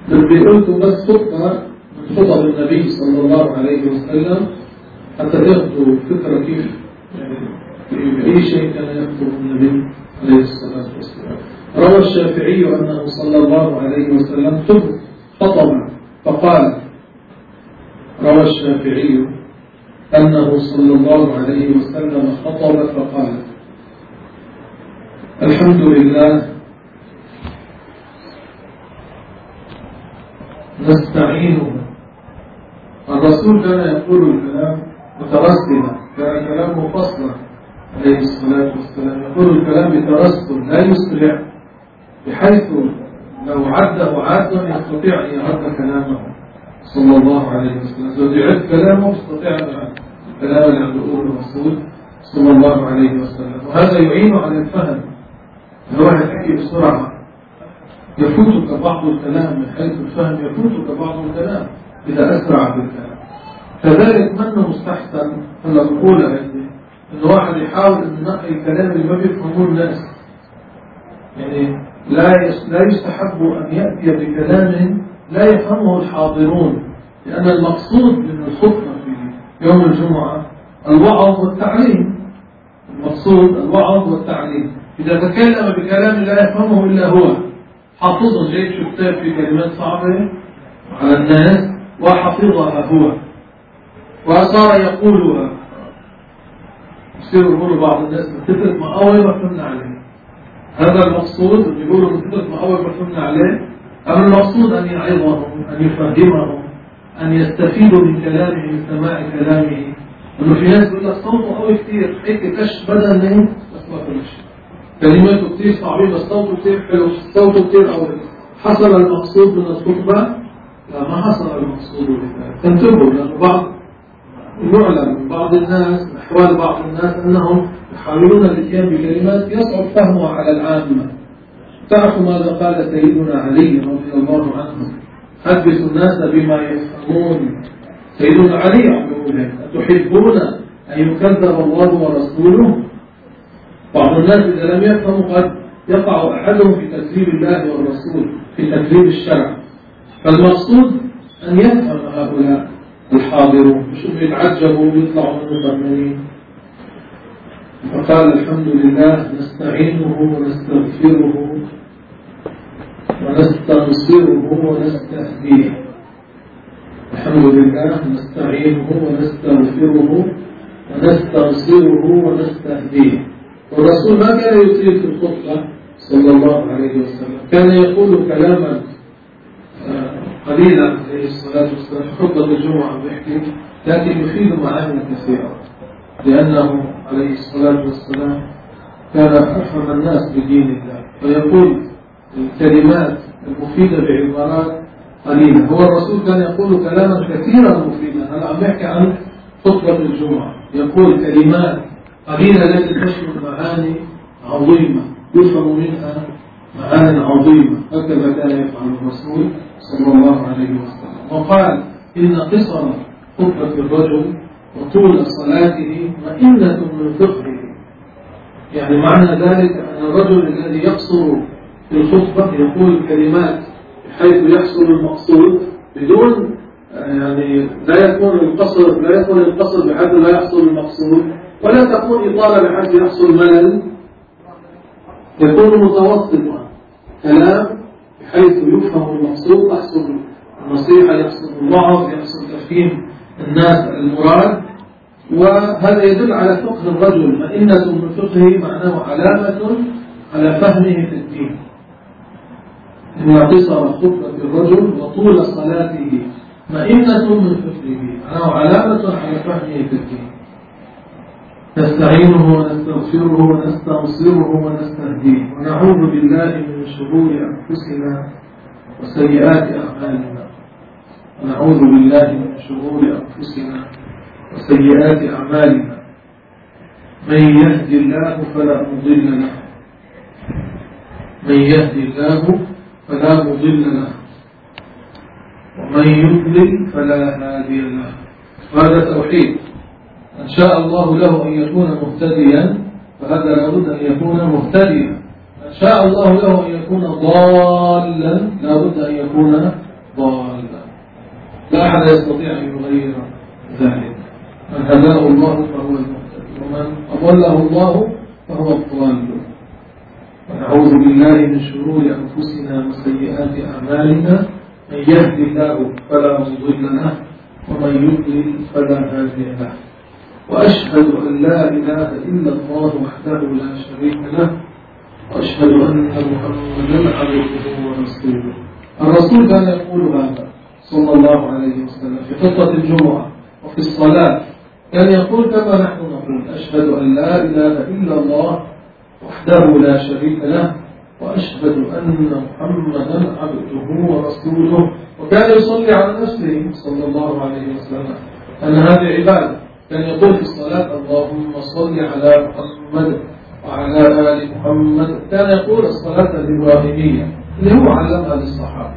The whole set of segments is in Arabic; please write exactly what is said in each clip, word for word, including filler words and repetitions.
بدي قلت بس خطة من خطب النبي صلى الله عليه وسلم حتى تاخذوا فكرة كيف يعني بأي شيء كان يخطب النبي عليه الصلاة والسلام. روى الشافعي أنه صلى الله عليه وسلم خطب فقال روى الشافعي أنه صلى الله عليه وسلم خطب فقال الحمد لله نستعينه. الرسول كان يقول الكلام مترسلا، كان كلام مفصلا عليه الصلاة والسلام، يقول الكلام بترسل لا يسرع، بحيث لو عده عاد يستطيع أن يعد كلامه صلى الله عليه وسلم. لو يعد كلامه يستطيع أن يعد الكلام اللي عند يقوله الرسول صلى الله عليه وسلم، وهذا يعين على الفهم. الواحد يحكي بسرعة يفوتك بعض الكلام من حيث الفهم، يفوتك بعض الكلام إذا أسرع في الكلام. كذلك من مستحسن أن أقول عندي أن واحد يحاول أن ينقي الكلام اللي ما بيفهموه الناس، يعني لا لا يستحب أن يأتي بكلام لا يفهمه الحاضرون، لأن المقصود من الخطبة في يوم الجمعة الوعظ والتعليم. المقصود الوعظ والتعليم. إذا تكلم بكلام لا يفهمه إلا هو، حافظه جيد شو كتاب في كلمات صعبة على الناس وحفظها هو وصار يقولها، يصير يقول بعض الناس متفق مع أول ما فهمنا عليه. هذا المقصود، يقولوا متفق مع أول ما فهمنا عليه. أما المقصود أن يعظهم، أن يفهمهم، أن يستفيدوا من كلامه، من سماع كلامه. أنه في ناس يقول لك صوته قوي كثير، هيك كش بدل منه بس ما كل شيء، كلماته كثير صعبين بس صوته كثير حلو، صوته كثير قوي. حصل المقصود من الخطبة؟ لا، ما حصل المقصود بذلك. انتبهوا، لأن بعض يعلم من بعض الناس، أحوال بعض الناس أنهم يحاولون الاتيان بكلمات يصعب فهمها على العامة. تعرفوا ماذا قال سيدنا علي رضي الله عنه؟ حدث الناس بما يفهمون. سيدنا علي يقول أتحبون أن يكذب الله ورسوله؟ بعض الناس إذا لم يفهموا قد يقع أحدهم في تكذيب الله والرسول، في تكذيب الشرع. فالمقصود أن يفهم هؤلاء الحاضرون، مش أن يتعجبوا ويطلعوا من مطمئنين. فقال الحمد لله نستعينه ونستغفره ونستنصره ونستهديه. الحمد لله نستعينه ونستغفره ونستنصره ونستهديه. والرسول ما كان يطيل في الخطبة صلى الله عليه وسلم، كان يقول كلاما قليلا عليه الصلاة والسلام في خطبة الجمعة بيحكي، لكن يفيد معاني كثيرة، لأنه عليه الصلاة والسلام كان أفهم الناس بدين الله، فيقول الكلمات المفيدة بعبارات قليلة. هو الرسول كان يقول كلاما كثيرا مفيدا. أنا عم بحكي عن خطبة الجمعة، يقول كلمات قليلة لكن تشمل معاني عظيمة يفهم منها معاني عظيمة. هكذا كان يفعل الرسول صلى الله عليه وسلم. وقال إن قصر خطبة الرجل وطول صلاته مئنة من فقهه. يعني معنى ذلك أن الرجل الذي يقصر في الخطبة يقول كلمات بحيث يحصل المقصود بدون يعني لا يكون القصر لا يكون القصر بحيث لا يحصل المقصود، ولا تكون إطالة بحيث يحصل ملل، يكون متوسطا كلام بحيث يفهم المقصود، يحصل النصيحة، يحصل الوعظ، يحصل تفهيم الناس المراد. وهذا يدل على فقه الرجل. مئنة من فقهه معناه علامة على فهمه في الدين. إن قصر خطبة الرجل وطول صلاته مئنة من فقهه معناه علامة على فهمه في الدين. نستعينه ونستغفره ونستنصره ونستهديه ونعوذ بالله من شرور أنفسنا وسيئات أعمالنا. ونعوذ بالله من شرور أنفسنا وسيئات أعمالنا. من يهدي الله فلا مضل له من يهدي الله فلا مضل له ومن يضلل فلا هادي له. هذا توحيد. إن شاء الله له أن يكون مهتديا فهذا لابد أن يكون مهتديا. إن شاء الله له أن يكون ضالا لابد أن يكون ضالا. لا أحد يستطيع أن يغير ذلك. من هداه الله فهو المهتدي ومن أضله الله فهو الضال. ونعوذ بالله من شرور أنفسنا وسيئات أعمالنا. من يهدي الله فلا مضل له ومن يضلل فلا هادي له. وأشهد أن لا إله إلا الله وحده لا شريك له وأشهد أن محمدا عبده ورسوله. الرسول كان يقول هذا صلى الله عليه وسلم في خطبة الجمعة وفي الصلاة، كان يقول كما نحن نقول: أشهد أن لا إله إلا الله وحده لا شريك له وأشهد أن محمدا عبده ورسوله. وكان يصلي على نفسه صلى الله عليه وسلم أن هذه عبادة. كان يقول في الصلاة: اللهم صل على محمد وعلى آل محمد. كان يقول الصلاة الإبراهيمية اللي هو علمها للصحابة.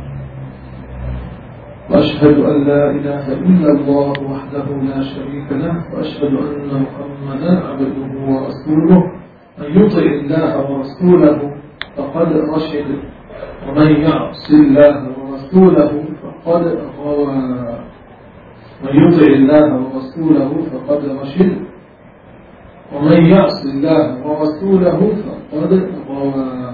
وأشهد أن لا إله إلا الله وحده لا شريك له وأشهد أن محمدا عبده ورسوله. من يطع الله ورسوله فقد رشد ومن يعص الله ورسوله فقد غوى. من يطع الله ورسوله فقد رشد ومن يعص الله ورسوله فقد غوى.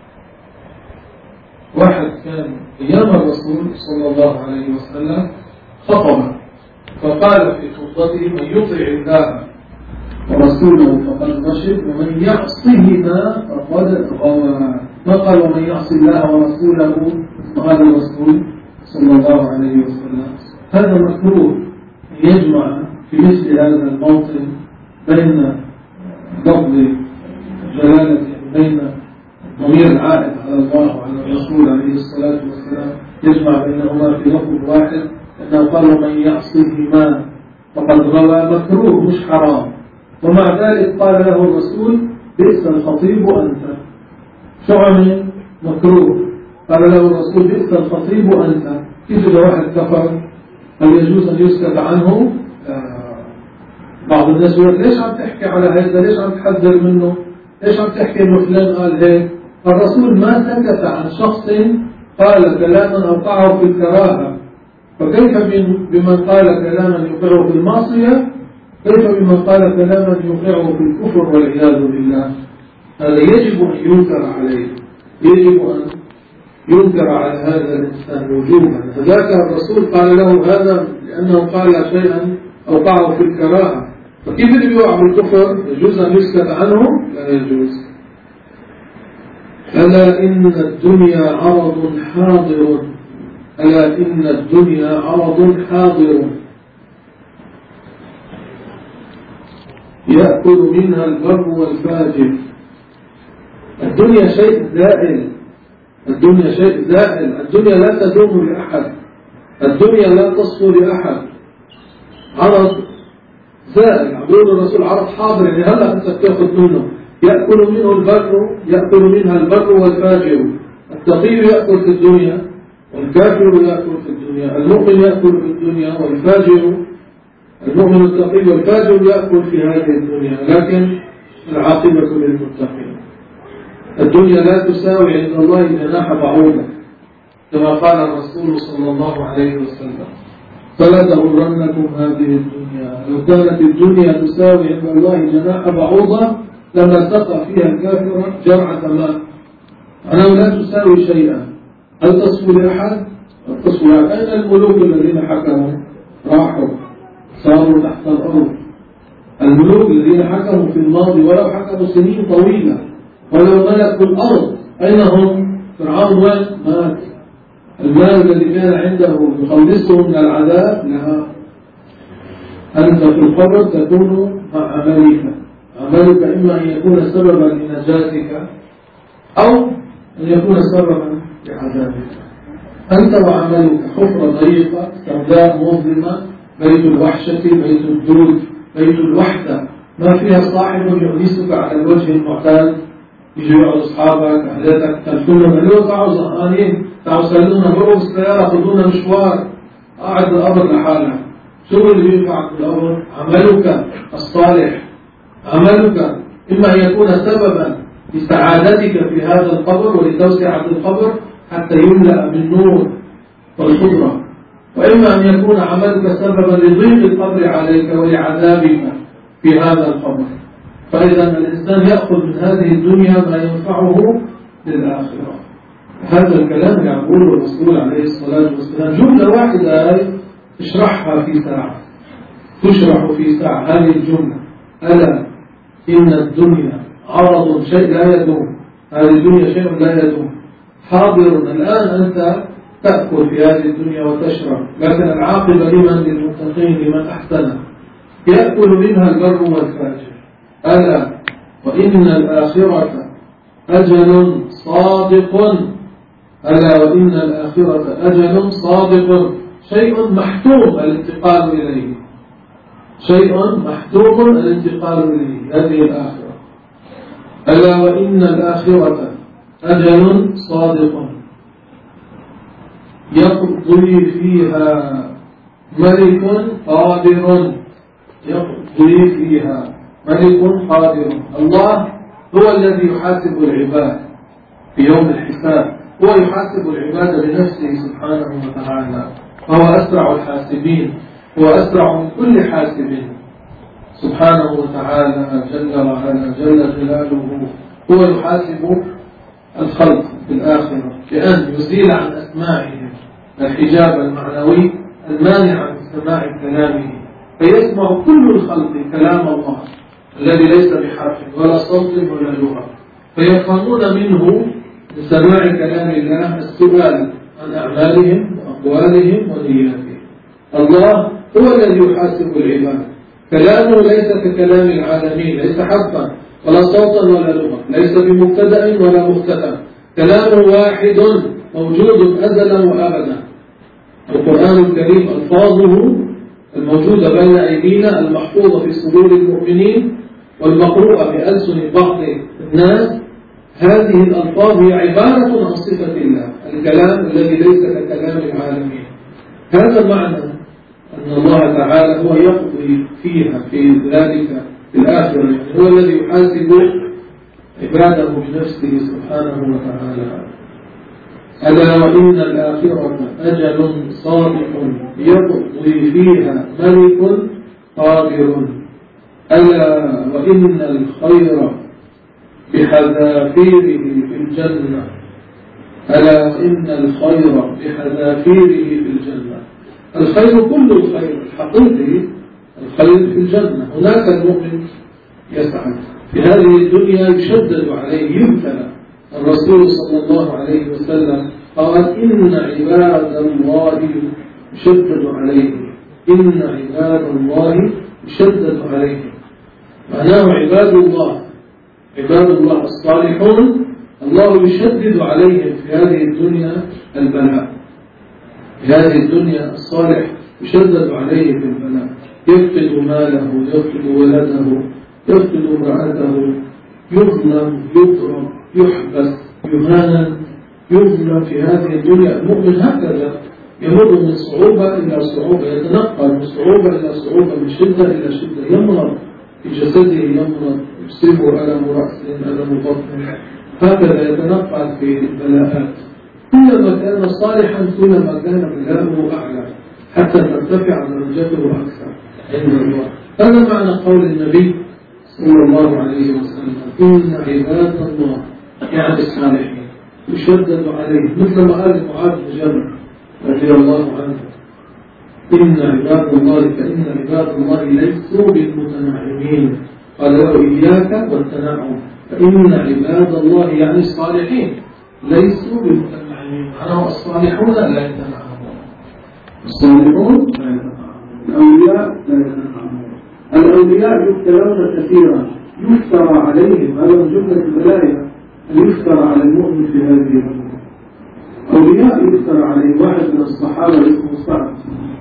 واحد كان أيام الرسول صلى الله عليه وسلم خطب فقال في خطبته: من يطع الله ورسوله فقد رشد ومن يعصهما فقد غوى. فقال: ومن يعص الله ورسوله قال الرسول صلى الله عليه وسلم. هذا مكروه يجمع في مثل هذا الموطن بين ضبط جلالة بين ضمير العائد على الله وعلى الرسول عليه الصلاة والسلام، يجمع بينهما في لفظ واحد، أنه قال: من يعصهما فقد غوى. مكروه مش حرام. ومع ذلك قال له الرسول: بئس الخطيب أنت. شعر مكروه قال له الرسول: بئس الخطيب أنت. كيف إذا واحد كفر هل يجوز أن يسكت عنه؟ آه بعض الناس يقول: ليش عم تحكي على هذا؟ ليش عم تحذر منه؟ ليش عم تحكي إنه فلان قال هيك؟ الرسول ما سكت عن شخص قال كلاما أوقعه في الكراهة، فكيف بمن قال كلاما يوقعه في المعصية؟ كيف بمن قال كلاما يوقعه في الكفر والعياذ بالله؟ هذا يجب أن ينكر عليه، يجب أن ينكر على هذا الإنسان وجوبا. فذاك الرسول قال له هذا لأنه قال شيئا أوقعه في الكراهة، فكيف اللي بيوقع بالكفر يجوز أن يسكت عنه؟ لا يجوز. ألا إن الدنيا عرض حاضر، ألا إن الدنيا عرض حاضر يأكل منها البر والفاجر. الدنيا شيء زائل، الدنيا شيء زائل، الدنيا لا تدوم لأحد، الدنيا لا تصفو لأحد. عرض زائل، عبود الرسول عرض حاضر، يعني هلا أنت بتأخذ منه. يأكل منه البر، يأكل منها البر والفاجر. التقي يأكل في الدنيا والكافر يأكل في الدنيا، المؤمن يأكل في الدنيا والفاجر، المؤمن التقي والفاجر يأكل في هذه الدنيا، لكن العاقبة للمتقين. الدنيا لا تساوي عند الله جناح بعوضة كما قال الرسول صلى الله عليه وسلم: فلا تغرنكم هذه الدنيا. لو كانت الدنيا تساوي عند الله جناح بعوضة لما سقى فيها الكافر جرعة ماء. أنه لا تساوي شيئا. هل تصفو لأحد؟ هل تصفو لأحد؟ أين الملوك الذين حكموا؟ راحوا صاروا تحت الأرض. الملوك الذين حكموا في الماضي ولو حكموا سنين طويلة ولو ملكوا الأرض أين هم؟ فرعون وين؟ مات. المال الذي كان عنده يخلصه من العذاب لا. أنت في القبر تكون مع عملك، عملك إما أن يكون سببا لنجاتك أو أن يكون سببا لعذابك. أنت وعملك حفرة ضيقة سوداء مظلمة، بيت الوحشة، بيت الجود، بيت الوحدة، ما فيها صاحب يؤنسك على الوجه المعتاد. يجوا يقعدوا أصحابك أهلتك تلفونهم: اليوم تعالوا زهقانين، تعالوا سلونا بروا بالسيارة خذونا مشوار. قاعد بالقبر لحالك. شو اللي بينفعك بالقبر؟ عملك الصالح. عملك إما أن يكون سببا لسعادتك في هذا القبر ولتوسعة القبر حتى يملأ بالنور والقدرة، وإما أن يكون عملك سببا لضيق القبر عليك ولعذابك في هذا القبر. فإذا الإنسان يأخذ من هذه الدنيا ما ينفعه للآخرة. هذا الكلام يقوله الرسول عليه الصلاة والسلام جملة واحدة تشرحها في ساعة، تشرح في ساعة هذه الجملة: ألا إن الدنيا عرض شيء لا يدوم. هذه الدنيا شيء لا يدوم، حاضر الآن أنت تأكل في هذه الدنيا وتشرب، لكن العاقبة لمن؟ للمتقين، لمن أحسن، يأكل منها البر والفاجر. ألا وإن الآخرة أجل صادق، ألا وإن الآخرة أجل صادق، شيء محتوم الانتقال إليه، شيء محتوم الانتقال إليه، هذه الآخرة. ألا وإن الآخرة أجل صادق يقضي فيها ملك قادر، يقضي فيها ملك قادر. الله هو الذي يحاسب العباد في يوم الحساب، هو يحاسب العباد لنفسه سبحانه وتعالى، وهو أسرع الحاسبين، هو أسرع من كل حاسب سبحانه وتعالى جل وعلا جل جلاله. هو يحاسب الخلق في الآخرة بأن يزيل عن أسماعهم الحجاب المعنوي المانع من سماع كلامه، فيسمع كل الخلق كلام الله الذي ليس بحرف ولا صوت ولا لغة، فيفهمون منه من سماع كلام الله السؤال عن أعمالهم وأقوالهم ونياتهم. الله هو الذي يحاسب العباد، كلامه ليس ككلام العالمين، ليس حرفا ولا صوتا ولا لغة، ليس بمبتدأ ولا مختتم، كلامه واحد موجود أزلا وأبدا. القرآن الكريم ألفاظه الموجودة بين أيدينا المحفوظة في صدور المؤمنين والمقروءة بألسن بعض الناس، هذه الألفاظ هي عبارة عن صفة الله، الكلام الذي ليس ككلام العالمين. هذا معنى أن الله تعالى هو يقضي فيها في ذلك في الآخرة، يعني هو الذي يحاسب عباده بنفسه سبحانه وتعالى. ألا وإن الآخرة أجل صادق يقضي فيها ملك قادر. ألا وإن الخير بحذافيره في الجنة، ألا وإن الخير بحذافيره في الجنة. الخير كل الخير الحقيقي، الخير في الجنة. هناك المؤمن يسعد في هذه الدنيا يشدد عليه يبتلى. الرسول صلى الله عليه وسلم قال: إن عباد الله يشدد عليهم، إن عباد الله يشدد عليهم. معناه عباد الله، عباد الله الصالحون الله يشدد عليهم في هذه الدنيا البلاء. في هذه الدنيا الصالح يشدد عليه في البلاء، يفقد ماله، يفقد ولده، يفقد امرأته، يظلم، يضرب، يحبس، يهان، يظلم في هذه الدنيا. المؤمن هكذا يمر من صعوبة إلى صعوبة، يتنقل من صعوبة إلى صعوبة، من شدة إلى شدة، يمرض في جسده، يمرض، يصيبه ألم رأس، ألم بطن، هكذا يتنقل في البلاءات. كلما كان صالحا كلما كان بلاؤه أعلى حتى ترتفع درجته أكثر عند الله. هذا معنى قول النبي صلى الله عليه وسلم: إن عباد الله، يعني الصالحين، يشدد عليه، مثل ما قال معاذ بن جبل رضي الله عنه: إن عباد الله فإن عباد الله ليسوا بالمتنعمين، قال له: إياك والتنعم، فإن عباد الله يعني الصالحين ليسوا بالمتنعمين. معناه الصالحون لا يتنعمون، الصالحون لا يتنعمون، الأولياء لا يتنعمون. الأولياء يبتلون كثيرا، يفترى عليهم، هذا من جملة البلايا أن يفترى على المؤمن في هذه الأمور. أولياء يفترى عليه. واحد من الصحابة اسمه سعد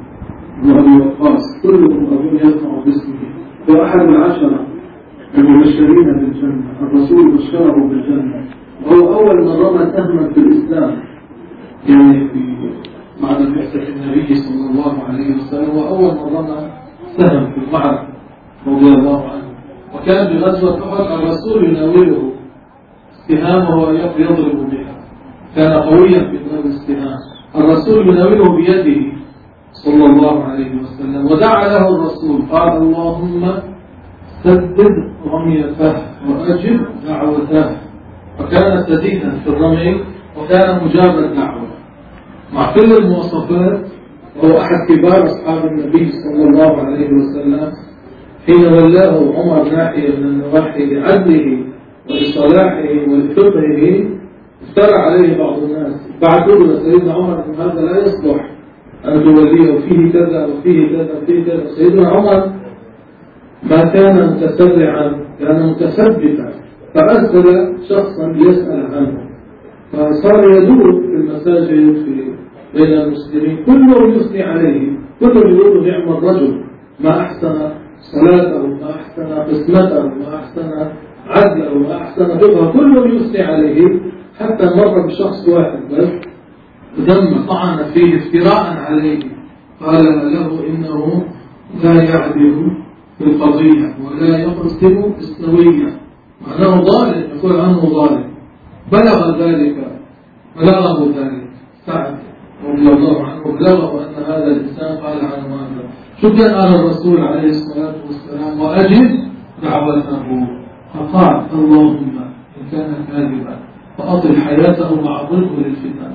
بن أبي وقاص، كلكم أظن يسمع باسمه، هو أحد العشرة المبشرين بالجنة، الرسول بشره بالجنة، وهو أول من رمى سهما في الإسلام، يعني في بعد بعثة النبي صلى الله عليه وسلم، وأول من رمى سهم في المعركة رضي الله عنه. وكان بغزوة أحد الرسول يناوله سهامه ويضرب بها، كان قويا في ضرب السهام. الرسول الرسول يناوله بيده صلى الله عليه وسلم، ودعا له الرسول قال اللهم سدد رميته وأجب دعوته، فكان سديدا في الرمي وكان مجاب الدعوة مع كل المواصفات. وهو أحد كبار أصحاب النبي صلى الله عليه وسلم حين ولاه عمر ناحية من النواحي لعدله ولصلاحه ولفقهه افترى عليه بعض الناس، بعثوا له سيدنا عمر أن هذا لا يصلح أن توليه وفيه كذا وفيه كذا وفيه كذا. سيدنا عمر ما كان متسرعا، كان متثبتا، فأرسل شخصا ليسأل عنه، فصار يدور في المساجد في بين المسلمين، كلهم يثني عليه، كلهم يقولوا نعم الرجل، ما أحسن صلاته، ما أحسن قسمته، ما أحسن عدله، ما أحسن فقهه، كلهم يثني عليه. حتى مر بشخص واحد بس ذم طعن فيه افتراء عليه، قال له إنه لا يعدل في القضية ولا يقسم السوية، معناه ظالم، يقول عنه ظالم. بلغ ذلك بلغه ذلك سعد رضي الله عنه، بلغه أن هذا الإنسان قال عنه هذا. شو كان قال الرسول عليه الصلاة والسلام؟ وأجب دعوته، فقال اللهم إن كان كاذبا فأطل حياته وعرضه للفتن.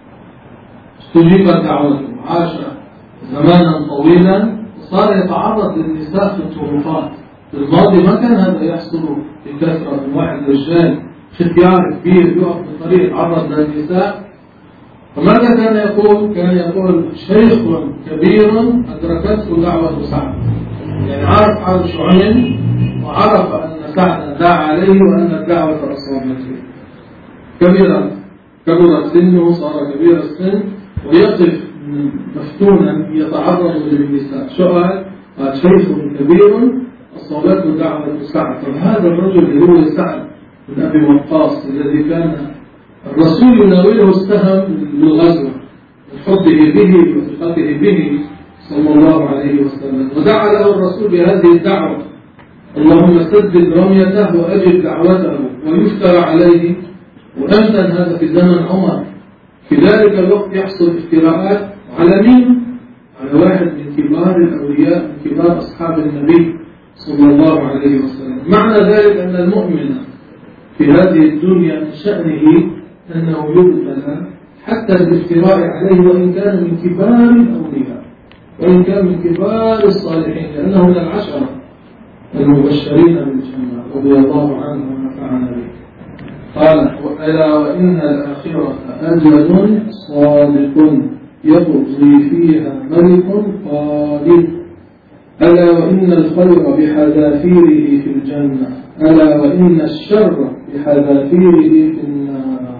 استجيبت دعوته، عاش زمانا طويلا وصار يتعرض للنساء في الطرقات. في الماضي ما كان هذا يحصل بكثرة، من واحد رجال ختيار كبير يقف بالطريق يتعرض للنساء. فماذا كان يقول؟ كان يقول شيخ كبير أدركته دعوة سعد، يعني عرف حال شو عمل وعرف أن سعد دعا عليه وأن الدعوة أصابته. كبيرا كبر سنه، صار كبير السن ويقف مفتونا يتعرض للنساء. سؤال قال شيخ كبير أصابته دعوة سعد. هذا الرجل اللي هو سعد بن أبي وقاص الذي كان الرسول يناوله السهم للغزو من حبه به وثقته به صلى الله عليه وسلم، ودعا له الرسول بهذه الدعوة اللهم سدد رميته وأجب دعوته ويفترى عليه. وأمثل هذا في زمن عمر، في ذلك الوقت يحصل افتراءات على مين؟ على واحد من كبار الأولياء، من كبار أصحاب النبي صلى الله عليه وسلم. معنى ذلك أن المؤمن في هذه الدنيا من شأنه أنه يبتلى حتى الافتراء عليه، وإن كان من كبار الأولياء وإن كان من كبار الصالحين، لأنه من العشرة المبشرين بالجنة رضي الله عنهم ونفعنا به. قال ألا وإن الآخرة أجل صادق يقضي فيها ملك قادر، ألا وإن الخير بحذافيره في الجنة، ألا وإن الشر بحذافيره في النار،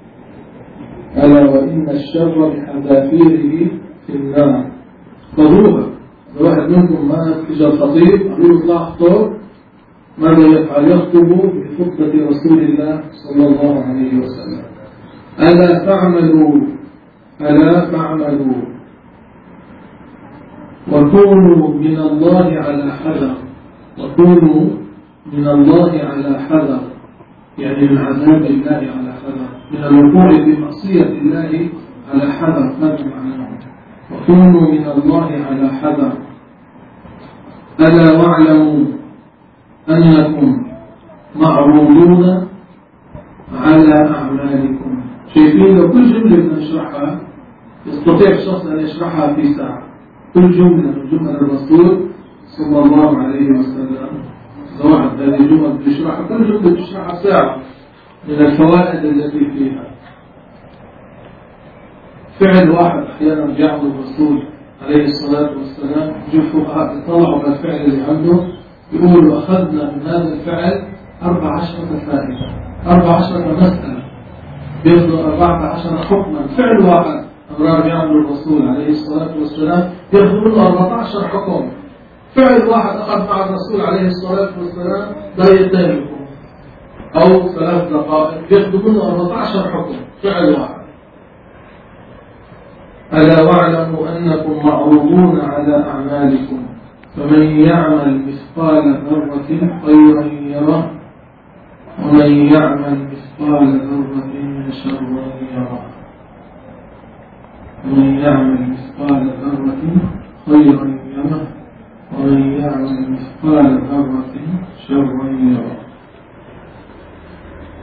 ألا وإن الشر بحذافيره في النار. ضروها لو واحد منكم ما تجي الخطيب قالوا له اطلع اخطب، ماذا يفعل؟ يخطب بخطبة رسول الله صلى الله عليه وسلم. ألا فاعملوا ألا فاعملوا وكونوا من الله على حذر، وكونوا من الله على حذر، يعني من عذاب الله على حذر، من الوقوع في معصية الله على حذر. هذا معناه وكونوا من الله على حذر. ألا واعلموا أنكم معروضون على أعمالكم. شايفين لو كل جملة نشرحها يستطيع الشخص أن يشرحها في ساعة، كل جملة من جمل الرسول صلى الله عليه وسلم، واحد هذه الجمل تشرحها، كل جملة تشرحها ساعة من الفوائد التي فيها. فعل واحد أحيانا يعمل الرسول عليه الصلاة والسلام، يجوا فقهاء يطلعوا على الفعل اللي عنده يقولوا أخذنا من هذا الفعل أربع عشرة فائدة، أربع عشرة مسألة، بياخذوا أربعة عشر حكما. فعل واحد أمرار يعمل الرسول عليه الصلاة والسلام ياخذوا منه أربعة عشر حكم. فعل واحد أخذ مع الرسول عليه الصلاة والسلام دقيقتين أو ثلاث دقائق ياخذوا منه أربعة عشر حكم. فعل واحد. ألا واعلموا أنكم معروضون على أعمالكم فمن يعمل مثقال ذرة خيرا يره ومن يعمل مثقال ذرة شرا يره. ومن يعمل مثقال ذرة خيرا يره ومن يعمل مثقال ذرة شرا